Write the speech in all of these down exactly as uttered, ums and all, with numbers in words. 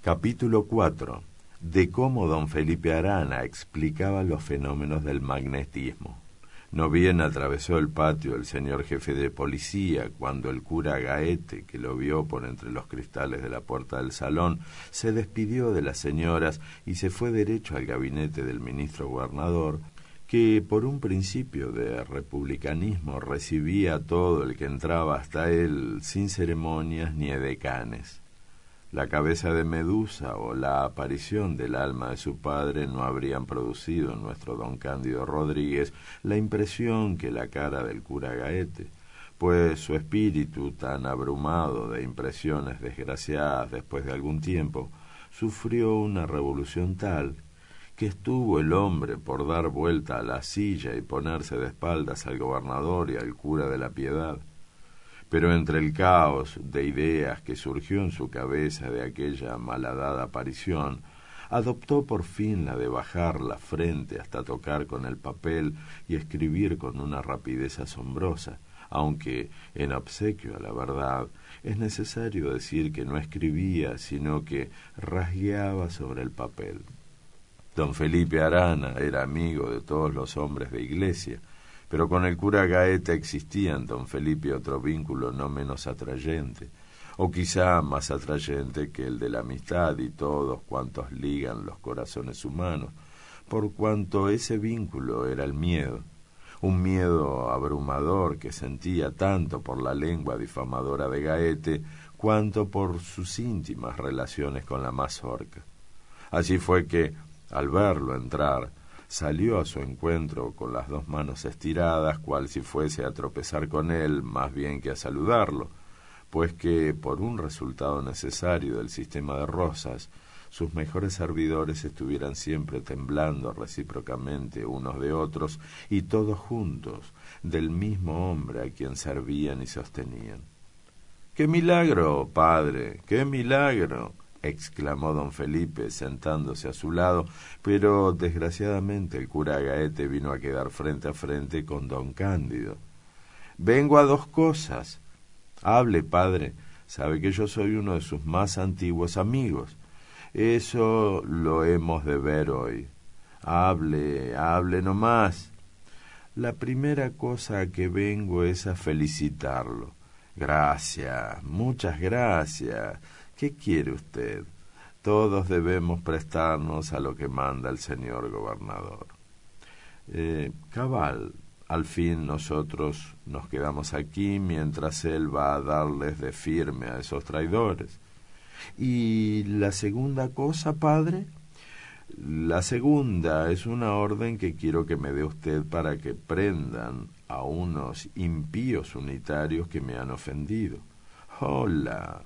Capítulo cuatro. De cómo don Felipe Arana explicaba los fenómenos del magnetismo. No bien atravesó el patio el señor jefe de policía cuando el cura Gaete, que lo vio por entre los cristales de la puerta del salón, se despidió de las señoras y se fue derecho al gabinete del ministro gobernador, que por un principio de republicanismo recibía a todo el que entraba hasta él sin ceremonias ni edecanes. La cabeza de Medusa o la aparición del alma de su padre no habrían producido en nuestro don Cándido Rodríguez la impresión que la cara del cura Gaete, pues su espíritu, tan abrumado de impresiones desgraciadas después de algún tiempo, sufrió una revolución tal que estuvo el hombre por dar vuelta a la silla y ponerse de espaldas al gobernador y al cura de la Piedad. Pero entre el caos de ideas que surgió en su cabeza de aquella malhadada aparición, adoptó por fin la de bajar la frente hasta tocar con el papel y escribir con una rapidez asombrosa, aunque, en obsequio a la verdad, es necesario decir que no escribía, sino que rasgueaba sobre el papel. Don Felipe Arana era amigo de todos los hombres de iglesia, pero con el cura Gaete existía en don Felipe otro vínculo no menos atrayente, o quizá más atrayente que el de la amistad y todos cuantos ligan los corazones humanos, por cuanto ese vínculo era el miedo, un miedo abrumador que sentía tanto por la lengua difamadora de Gaete cuanto por sus íntimas relaciones con la mazorca. Así fue que, al verlo entrar, salió a su encuentro con las dos manos estiradas, cual si fuese a tropezar con él más bien que a saludarlo, pues que, por un resultado necesario del sistema de Rosas, sus mejores servidores estuvieran siempre temblando recíprocamente unos de otros y todos juntos, del mismo hombre a quien servían y sostenían. ¡Qué milagro, padre! ¡Qué milagro!, exclamó don Felipe sentándose a su lado, pero desgraciadamente el cura Gaete vino a quedar frente a frente con don Cándido. Vengo a dos cosas. Hable, padre, sabe que yo soy uno de sus más antiguos amigos. Eso lo hemos de ver hoy. Hable, hable nomás. La primera cosa a que vengo es a felicitarlo. Gracias, muchas gracias. ¿Qué quiere usted? Todos debemos prestarnos a lo que manda el señor gobernador. Eh, cabal, al fin nosotros nos quedamos aquí mientras él va a darles de firme a esos traidores. ¿Y la segunda cosa, padre? La segunda es una orden que quiero que me dé usted para que prendan a unos impíos unitarios que me han ofendido. ¡Hola!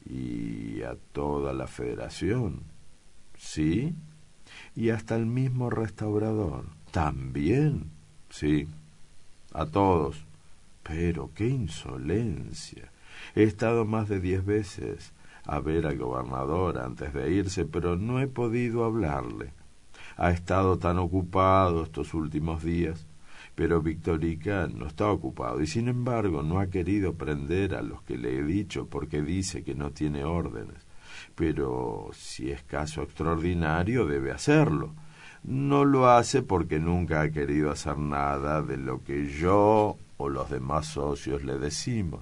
Y a toda la federación. ¿Sí? Y hasta el mismo restaurador. ¿También? Sí, a todos. Pero qué insolencia. He estado más de diez veces a ver al gobernador antes de irse, pero no he podido hablarle. Ha estado tan ocupado estos últimos días. Pero Victorica no está ocupado y sin embargo no ha querido prender a los que le he dicho porque dice que no tiene órdenes. Pero si es caso extraordinario debe hacerlo. No lo hace porque nunca ha querido hacer nada de lo que yo o los demás socios le decimos.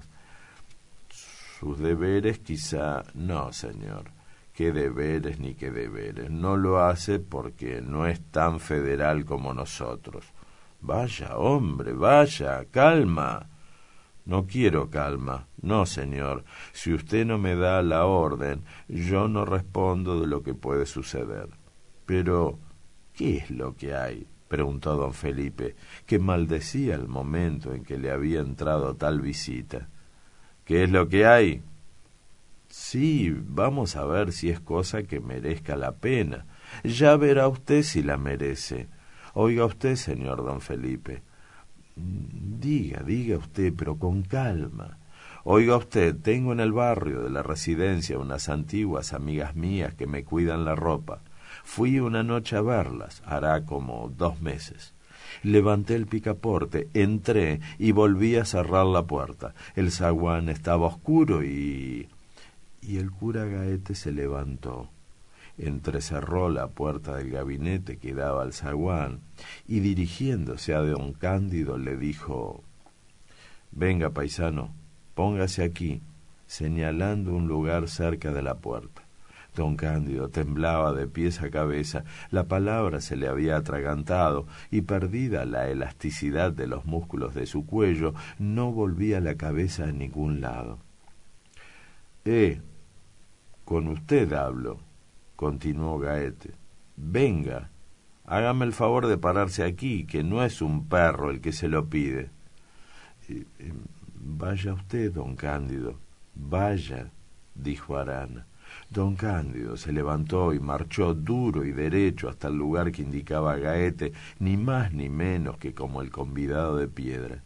Sus deberes quizá no, señor. ¿Qué deberes ni qué deberes? No lo hace porque no es tan federal como nosotros. Vaya, hombre, vaya, calma. No quiero calma. No, señor. Si usted no me da la orden, yo no respondo de lo que puede suceder. Pero, ¿qué es lo que hay?, preguntó don Felipe, que maldecía el momento en que le había entrado tal visita. ¿Qué es lo que hay? Sí, vamos a ver si es cosa que merezca la pena. Ya verá usted si la merece. Oiga usted, señor don Felipe. Diga, diga usted, pero con calma. Oiga usted, tengo en el barrio de la residencia unas antiguas amigas mías que me cuidan la ropa. Fui una noche a verlas, hará como dos meses. Levanté el picaporte, entré y volví a cerrar la puerta. El zaguán estaba oscuro y... Y el cura Gaete se levantó. entrecerró la puerta del gabinete que daba al zaguán y dirigiéndose a don Cándido le dijo: «Venga, paisano, póngase aquí», señalando un lugar cerca de la puerta. Don Cándido temblaba de pies a cabeza, la palabra se le había atragantado y perdida la elasticidad de los músculos de su cuello, no volvía la cabeza a ningún lado. «Eh, con usted hablo», continuó Gaete. «Venga, hágame el favor de pararse aquí, que no es un perro el que se lo pide». Eh, eh, «Vaya usted, don Cándido, vaya», dijo Arana. Don Cándido se levantó y marchó duro y derecho hasta el lugar que indicaba Gaete, ni más ni menos que como el convidado de piedra.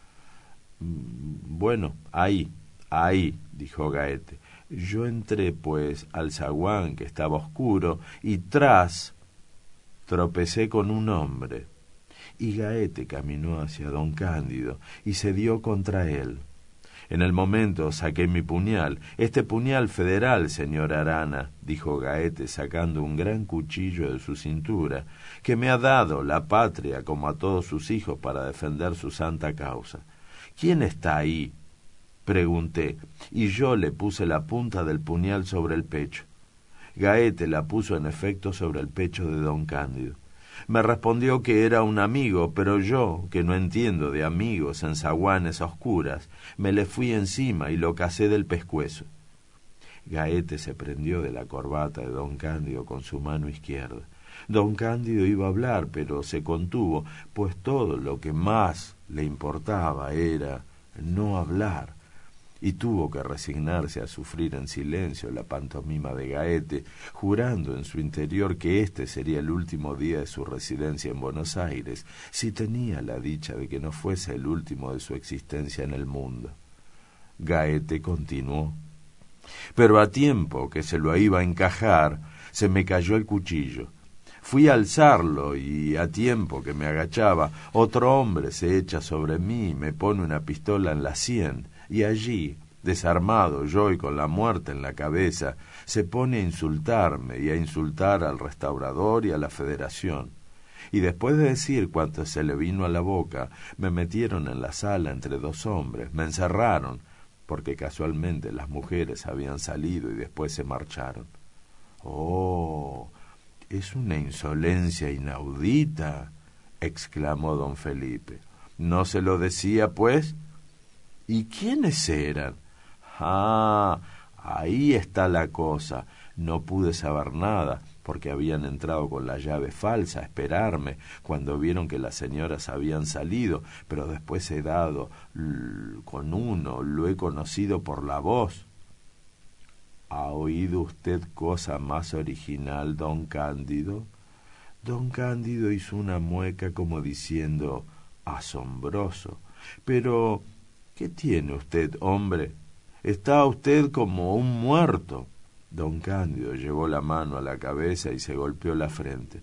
«Bueno, ahí, ahí», dijo Gaete. «Yo entré, pues, al zaguán, que estaba oscuro, y tras tropecé con un hombre». Y Gaete caminó hacia don Cándido y se dio contra él. En el momento saqué mi puñal. «Este puñal federal, señor Arana», dijo Gaete sacando un gran cuchillo de su cintura, «que me ha dado la patria como a todos sus hijos para defender su santa causa». «¿Quién está ahí?», pregunté, y yo le puse la punta del puñal sobre el pecho. Gaete la puso en efecto sobre el pecho de don Cándido. Me respondió que era un amigo, pero yo, que no entiendo de amigos en zaguanes oscuras, me le fui encima y lo casé del pescuezo. Gaete se prendió de la corbata de don Cándido con su mano izquierda. Don Cándido iba a hablar, pero se contuvo, pues todo lo que más le importaba era no hablar, y tuvo que resignarse a sufrir en silencio la pantomima de Gaete, jurando en su interior que este sería el último día de su residencia en Buenos Aires, si tenía la dicha de que no fuese el último de su existencia en el mundo. Gaete continuó: «Pero a tiempo que se lo iba a encajar, se me cayó el cuchillo. Fui a alzarlo y a tiempo que me agachaba, otro hombre se echa sobre mí y me pone una pistola en la sien. Y allí, desarmado yo y con la muerte en la cabeza, se pone a insultarme y a insultar al restaurador y a la Federación. Y después de decir cuanto se le vino a la boca, me metieron en la sala entre dos hombres, me encerraron, porque casualmente las mujeres habían salido y después se marcharon». «Oh, es una insolencia inaudita», exclamó don Felipe. «¿No se lo decía, pues? ¿Y quiénes eran?». «Ah, ahí está la cosa. No pude saber nada, porque habían entrado con la llave falsa a esperarme cuando vieron que las señoras habían salido, pero después he dado l- con uno, lo he conocido por la voz». «¿Ha oído usted cosa más original, don Cándido?». Don Cándido hizo una mueca como diciendo: «Asombroso. Pero ¿qué tiene usted, hombre? Está usted como un muerto». Don Cándido llevó la mano a la cabeza y se golpeó la frente.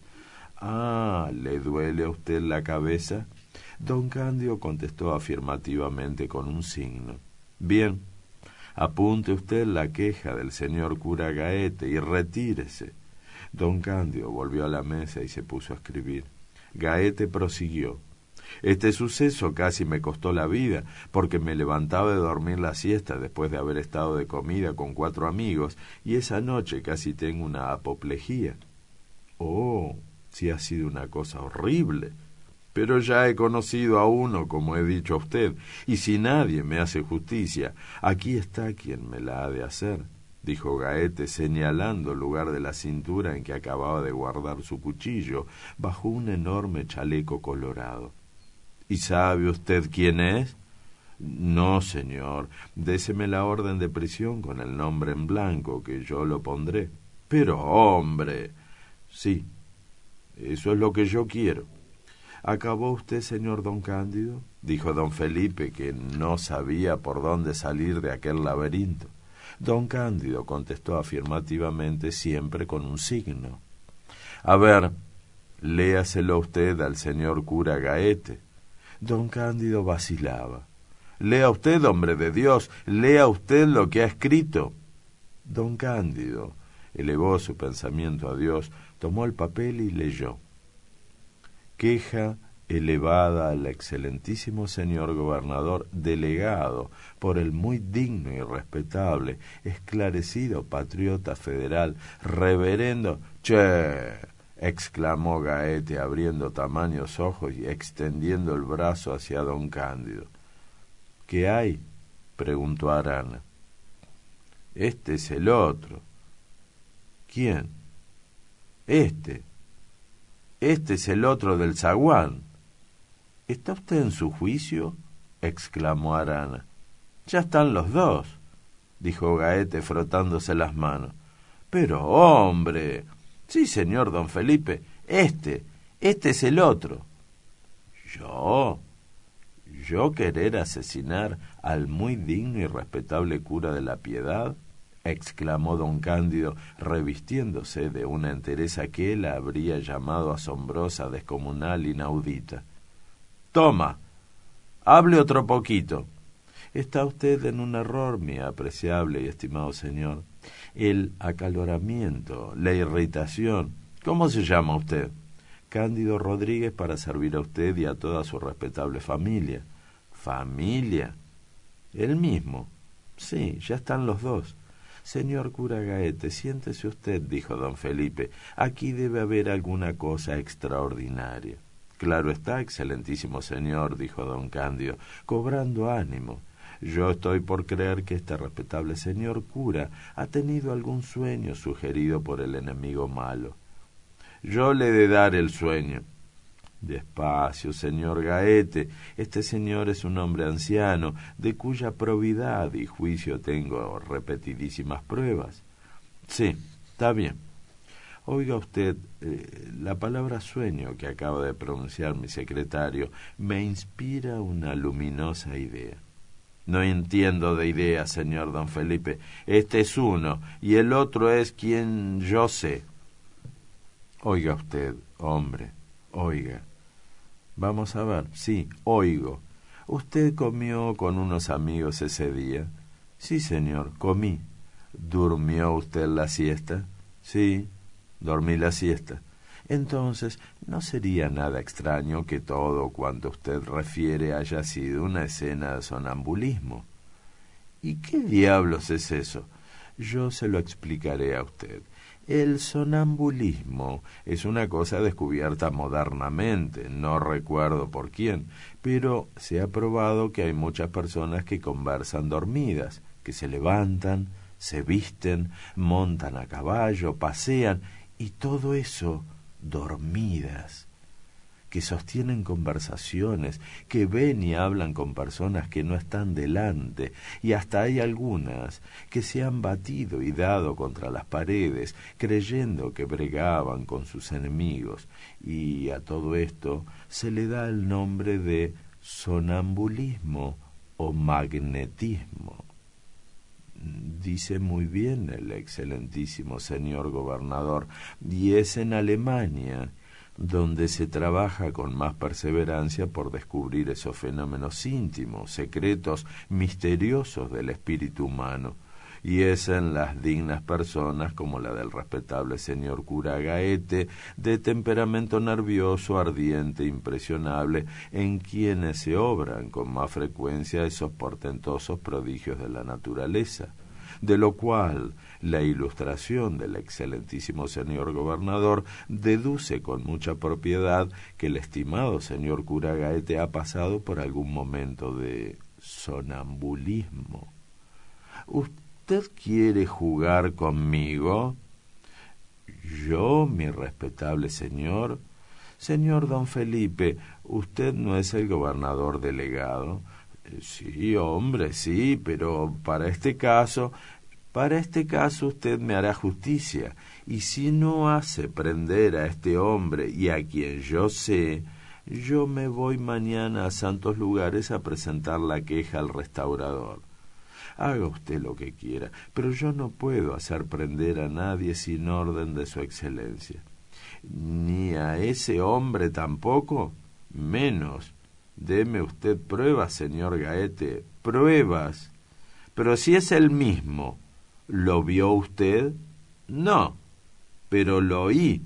«Ah, ¿le duele a usted la cabeza?». Don Cándido contestó afirmativamente con un signo. «Bien, apunte usted la queja del señor cura Gaete y retírese». Don Cándido volvió a la mesa y se puso a escribir. Gaete prosiguió: «Este suceso casi me costó la vida, porque me levantaba de dormir la siesta después de haber estado de comida con cuatro amigos, y esa noche casi tengo una apoplejía». «Oh, sí ha sido una cosa horrible. Pero ya he conocido a uno, como he dicho a usted, y si nadie me hace justicia, aquí está quien me la ha de hacer», dijo Gaete, señalando el lugar de la cintura en que acababa de guardar su cuchillo, bajo un enorme chaleco colorado. «¿Y sabe usted quién es?». «No, señor. Déseme la orden de prisión con el nombre en blanco, que yo lo pondré». «Pero, hombre». «Sí, eso es lo que yo quiero». «¿Acabó usted, señor don Cándido?», dijo don Felipe, que no sabía por dónde salir de aquel laberinto. Don Cándido contestó afirmativamente, siempre con un signo. «A ver, léaselo usted al señor cura Gaete». Don Cándido vacilaba. «Lea usted, hombre de Dios, lea usted lo que ha escrito». Don Cándido elevó su pensamiento a Dios, tomó el papel y leyó: queja elevada al excelentísimo señor gobernador delegado por el muy digno y respetable, esclarecido patriota federal, reverendo... ¡Che! —exclamó Gaete, abriendo tamaños ojos y extendiendo el brazo hacia don Cándido. —¿Qué hay? —preguntó Arana. —Este es el otro. —¿Quién? —Este. Este es el otro del zaguán. —¿Está usted en su juicio? —exclamó Arana. —Ya están los dos —dijo Gaete frotándose las manos. —Pero, hombre... Sí, señor don Felipe, este, este es el otro. ¿Yo? ¿Yo querer asesinar al muy digno y respetable cura de la Piedad? —exclamó don Cándido, revistiéndose de una entereza que él habría llamado asombrosa, descomunal, inaudita. —Toma, hable otro poquito. —Está usted en un error, mi apreciable y estimado señor. El acaloramiento, la irritación... ¿Cómo se llama usted? —Cándido Rodríguez, para servir a usted y a toda su respetable familia. —¿Familia? —El mismo. —Sí, ya están los dos. —Señor cura Gaete, siéntese usted —dijo don Felipe—. Aquí debe haber alguna cosa extraordinaria. —Claro está, excelentísimo señor —dijo don Cándido, cobrando ánimo—. Yo estoy por creer que este respetable señor cura ha tenido algún sueño sugerido por el enemigo malo. Yo le he de dar el sueño. Despacio, señor Gaete. Este señor es un hombre anciano, de cuya probidad y juicio tengo repetidísimas pruebas. Sí, está bien. Oiga usted, eh, la palabra sueño que acaba de pronunciar mi secretario me inspira una luminosa idea. —No entiendo de ideas, señor don Felipe. Este es uno, y el otro es quien yo sé. Oiga usted, hombre, oiga. Vamos a ver, sí, oigo. ¿Usted comió con unos amigos ese día? Sí, señor, comí. ¿Durmió usted la siesta? Sí, dormí la siesta. Entonces, ¿no sería nada extraño que todo cuanto usted refiere haya sido una escena de sonambulismo? ¿Y qué diablos es eso? Yo se lo explicaré a usted. El sonambulismo es una cosa descubierta modernamente, no recuerdo por quién, pero se ha probado que hay muchas personas que conversan dormidas, que se levantan, se visten, montan a caballo, pasean, y todo eso dormidas, que sostienen conversaciones, que ven y hablan con personas que no están delante, y hasta hay algunas que se han batido y dado contra las paredes, creyendo que bregaban con sus enemigos, y a todo esto se le da el nombre de sonambulismo o magnetismo. Dice muy bien el excelentísimo señor gobernador, y es en Alemania donde se trabaja con más perseverancia por descubrir esos fenómenos íntimos, secretos, misteriosos del espíritu humano, y es en las dignas personas como la del respetable señor cura Gaete, de temperamento nervioso, ardiente, impresionable, en quienes se obran con más frecuencia esos portentosos prodigios de la naturaleza, de lo cual la ilustración del excelentísimo señor gobernador deduce con mucha propiedad que el estimado señor cura Gaete ha pasado por algún momento de sonambulismo. ¿Usted quiere jugar conmigo? ¿Yo, mi respetable señor? Señor don Felipe, ¿usted no es el gobernador delegado? Sí, hombre, sí, pero para este caso, para este caso usted me hará justicia, y si no hace prender a este hombre y a quien yo sé, yo me voy mañana a Santos Lugares a presentar la queja al restaurador. Haga usted lo que quiera, pero yo no puedo hacer prender a nadie sin orden de su excelencia. ¿Ni a ese hombre tampoco? Menos. Deme usted pruebas, señor Gaete, pruebas. Pero si es el mismo, ¿lo vio usted? No, pero lo oí.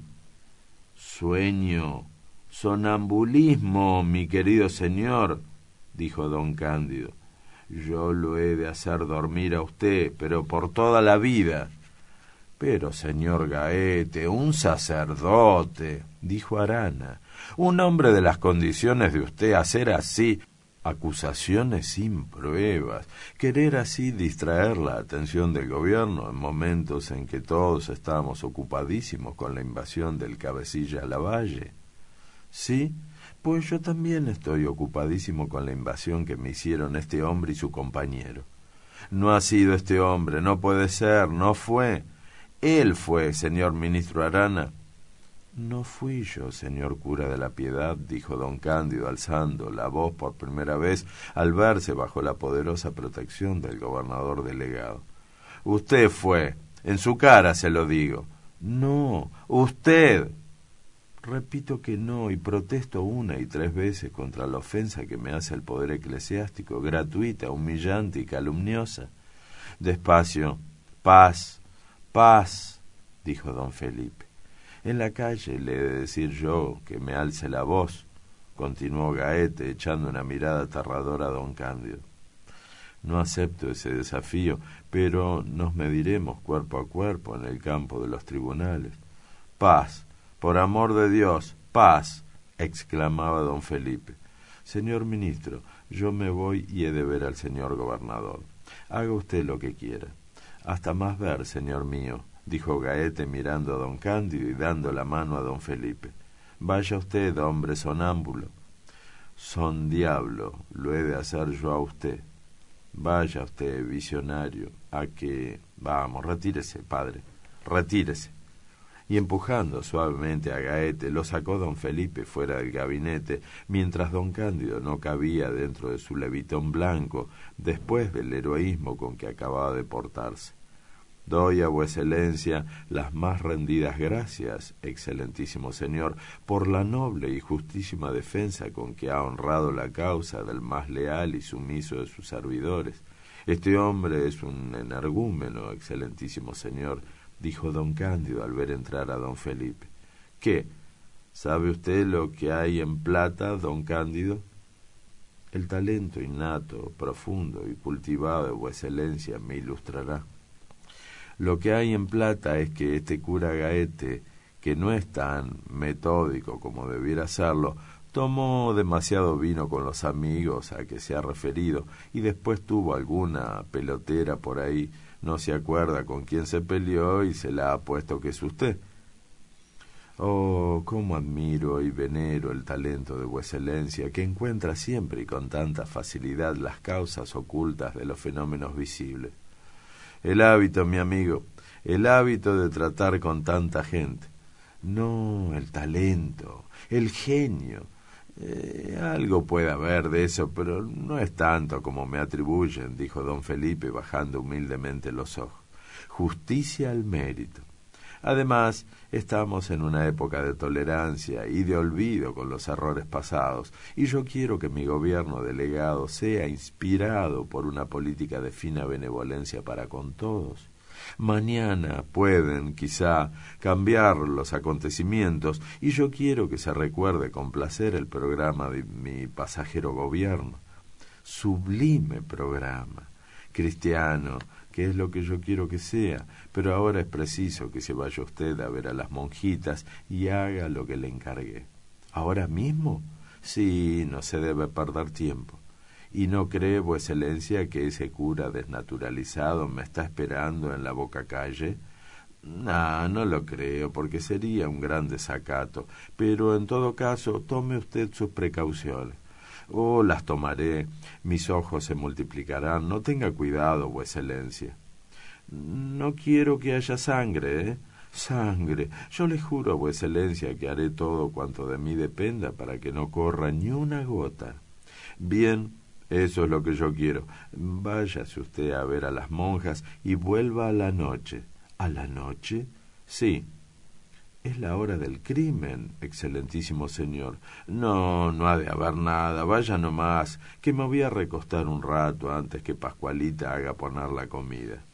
Sueño, sonambulismo, mi querido señor, dijo don Cándido. Yo lo he de hacer dormir a usted, pero por toda la vida. Pero, señor Gaete, un sacerdote, dijo Arana, un hombre de las condiciones de usted, hacer así acusaciones sin pruebas, querer así distraer la atención del gobierno en momentos en que todos estábamos ocupadísimos con la invasión del cabecilla Lavalle. Sí, pues yo también estoy ocupadísimo con la invasión que me hicieron este hombre y su compañero. No ha sido este hombre, no puede ser, no fue. Él fue, señor ministro Arana. No fui yo, señor cura de la Piedad, dijo don Cándido, alzando la voz por primera vez al verse bajo la poderosa protección del gobernador delegado. Usted fue, en su cara se lo digo. No, usted. Repito que no, y protesto una y tres veces contra la ofensa que me hace el poder eclesiástico, gratuita, humillante y calumniosa. Despacio, paz, paz, dijo don Felipe. En la calle le he de decir yo que me alce la voz, continuó Gaete, echando una mirada aterradora a don Cándido. No acepto ese desafío, pero nos mediremos cuerpo a cuerpo en el campo de los tribunales. Paz, por amor de Dios, paz, exclamaba don Felipe. Señor ministro, yo me voy y he de ver al señor gobernador. Haga usted lo que quiera. Hasta más ver, señor mío, dijo Gaete mirando a don Cándido y dando la mano a don Felipe. Vaya usted, hombre sonámbulo. Son diablo, lo he de hacer yo a usted. Vaya usted, visionario, a que... Vamos, retírese, padre, retírese. Y empujando suavemente a Gaete, lo sacó don Felipe fuera del gabinete, mientras don Cándido no cabía dentro de su levitón blanco, después del heroísmo con que acababa de portarse. Doy a vuesa excelencia las más rendidas gracias, excelentísimo señor, por la noble y justísima defensa con que ha honrado la causa del más leal y sumiso de sus servidores. Este hombre es un energúmeno, excelentísimo señor, dijo don Cándido al ver entrar a don Felipe. ¿Qué? ¿Sabe usted lo que hay en plata, don Cándido? El talento innato, profundo y cultivado de vuesa excelencia me ilustrará. Lo que hay en plata es que este cura Gaete, que no es tan metódico como debiera serlo, tomó demasiado vino con los amigos a que se ha referido y después tuvo alguna pelotera por ahí, no se acuerda con quién se peleó y se la ha puesto que es usted. Oh, cómo admiro y venero el talento de vuesa excelencia, que encuentra siempre y con tanta facilidad las causas ocultas de los fenómenos visibles. El hábito, mi amigo, el hábito de tratar con tanta gente. No, el talento, el genio. Eh, algo puede haber de eso, pero no es tanto como me atribuyen, dijo don Felipe, bajando humildemente los ojos. Justicia al mérito. Además, estamos en una época de tolerancia y de olvido con los errores pasados, y yo quiero que mi gobierno delegado sea inspirado por una política de fina benevolencia para con todos. Mañana pueden, quizá, cambiar los acontecimientos, y yo quiero que se recuerde con placer el programa de mi pasajero gobierno. Sublime programa, cristiano, que es lo que yo quiero que sea, pero ahora es preciso que se vaya usted a ver a las monjitas y haga lo que le encargué. ¿Ahora mismo? Sí, no se debe perder tiempo. ¿Y no cree, vuesa excelencia, que ese cura desnaturalizado me está esperando en la boca calle? No, no lo creo, porque sería un gran desacato, pero en todo caso tome usted sus precauciones. Oh, las tomaré, mis ojos se multiplicarán, no tenga cuidado, vuesa excelencia. No quiero que haya sangre, ¿eh? Sangre. Yo le juro a vuesa excelencia que haré todo cuanto de mí dependa para que no corra ni una gota. Bien, eso es lo que yo quiero. Váyase usted a ver a las monjas y vuelva a la noche. ¿A la noche? Sí. Es la hora del crimen, excelentísimo señor. No, no ha de haber nada. Vaya nomás, que me voy a recostar un rato antes que Pascualita haga poner la comida.